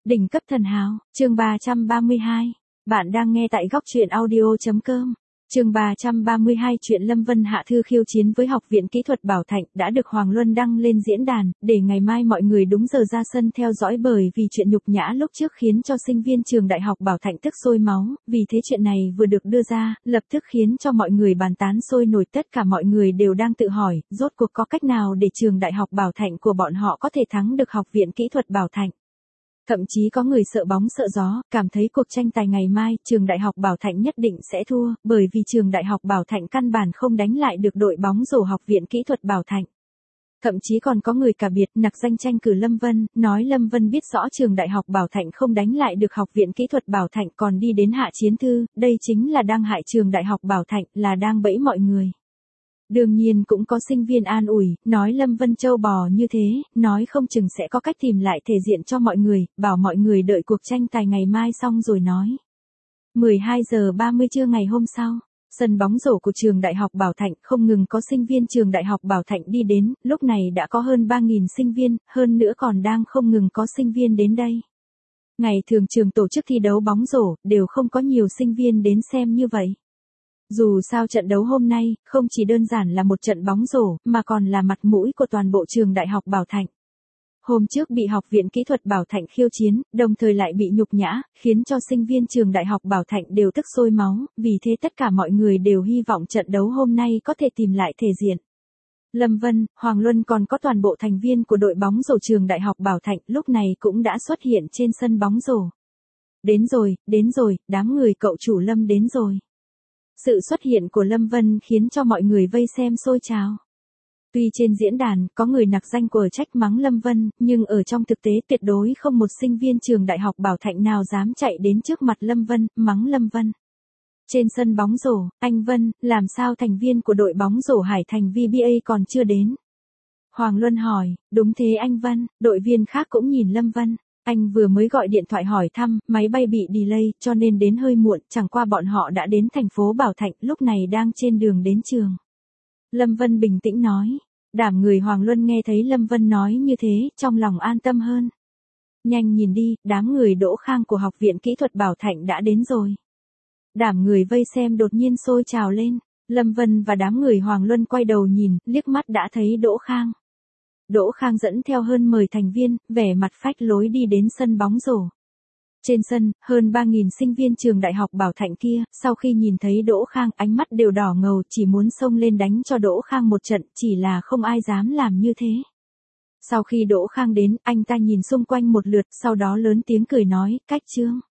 Đỉnh cấp thần hào, chương 332. Bạn đang nghe tại góc truyện audio.com. Chương 332 chuyện Lâm Vân hạ thư khiêu chiến với Học viện Kỹ thuật Bảo Thạnh đã được Hoàng Luân đăng lên diễn đàn, để ngày mai mọi người đúng giờ ra sân theo dõi bởi vì chuyện nhục nhã lúc trước khiến cho sinh viên trường Đại học Bảo Thạnh tức sôi máu, vì thế chuyện này vừa được đưa ra, lập tức khiến cho mọi người bàn tán sôi nổi, tất cả mọi người đều đang tự hỏi, rốt cuộc có cách nào để trường Đại học Bảo Thạnh của bọn họ có thể thắng được Học viện Kỹ thuật Bảo Thạnh. Thậm chí có người sợ bóng sợ gió, cảm thấy cuộc tranh tài ngày mai trường Đại học Bảo Thạnh nhất định sẽ thua, bởi vì trường Đại học Bảo Thạnh căn bản không đánh lại được đội bóng rổ Học viện Kỹ thuật Bảo Thạnh. Thậm chí còn có người cả biệt nặc danh tranh cử Lâm Vân, nói Lâm Vân biết rõ trường Đại học Bảo Thạnh không đánh lại được Học viện Kỹ thuật Bảo Thạnh còn đi đến hạ chiến thư, đây chính là đang hại trường Đại học Bảo Thạnh, là đang bẫy mọi người. Đương nhiên cũng có sinh viên an ủi, nói Lâm Vân trâu bò như thế, nói không chừng sẽ có cách tìm lại thể diện cho mọi người, bảo mọi người đợi cuộc tranh tài ngày mai xong rồi nói. 12 giờ 30 trưa ngày hôm sau, sân bóng rổ của trường Đại học Bảo Thạnh không ngừng có sinh viên trường Đại học Bảo Thạnh đi đến, lúc này đã có hơn 3.000 sinh viên, hơn nữa còn đang không ngừng có sinh viên đến đây. Ngày thường trường tổ chức thi đấu bóng rổ, đều không có nhiều sinh viên đến xem như vậy. Dù sao trận đấu hôm nay, không chỉ đơn giản là một trận bóng rổ, mà còn là mặt mũi của toàn bộ trường Đại học Bảo Thạnh. Hôm trước bị Học viện Kỹ thuật Bảo Thạnh khiêu chiến, đồng thời lại bị nhục nhã, khiến cho sinh viên trường Đại học Bảo Thạnh đều tức sôi máu, vì thế tất cả mọi người đều hy vọng trận đấu hôm nay có thể tìm lại thể diện. Lâm Vân, Hoàng Luân còn có toàn bộ thành viên của đội bóng rổ trường Đại học Bảo Thạnh lúc này cũng đã xuất hiện trên sân bóng rổ. Đến rồi, đám người cậu chủ Lâm đến rồi. Sự xuất hiện của Lâm Vân khiến cho mọi người vây xem xôi trào. Tuy trên diễn đàn có người nặc danh quở trách mắng Lâm Vân, nhưng ở trong thực tế tuyệt đối không một sinh viên trường Đại học Bảo Thạnh nào dám chạy đến trước mặt Lâm Vân, mắng Lâm Vân. Trên sân bóng rổ, anh Vân, làm sao thành viên của đội bóng rổ Hải Thành VBA còn chưa đến? Hoàng Luân hỏi, đúng thế anh Vân, đội viên khác cũng nhìn Lâm Vân. Anh vừa mới gọi điện thoại hỏi thăm, máy bay bị delay, cho nên đến hơi muộn, chẳng qua bọn họ đã đến thành phố Bảo Thạnh, lúc này đang trên đường đến trường. Lâm Vân bình tĩnh nói. Đảm người Hoàng Luân nghe thấy Lâm Vân nói như thế, trong lòng an tâm hơn. Nhanh nhìn đi, đám người Đỗ Khang của Học viện Kỹ thuật Bảo Thạnh đã đến rồi. Đảm người vây xem đột nhiên sôi trào lên. Lâm Vân và đám người Hoàng Luân quay đầu nhìn, liếc mắt đã thấy Đỗ Khang. Đỗ Khang dẫn theo hơn 10 thành viên, vẻ mặt phách lối đi đến sân bóng rổ. Trên sân, hơn 3.000 sinh viên trường Đại học Bảo Thạnh kia, sau khi nhìn thấy Đỗ Khang, ánh mắt đều đỏ ngầu, chỉ muốn xông lên đánh cho Đỗ Khang một trận, chỉ là không ai dám làm như thế. Sau khi Đỗ Khang đến, anh ta nhìn xung quanh một lượt, sau đó lớn tiếng cười nói, cách Trương.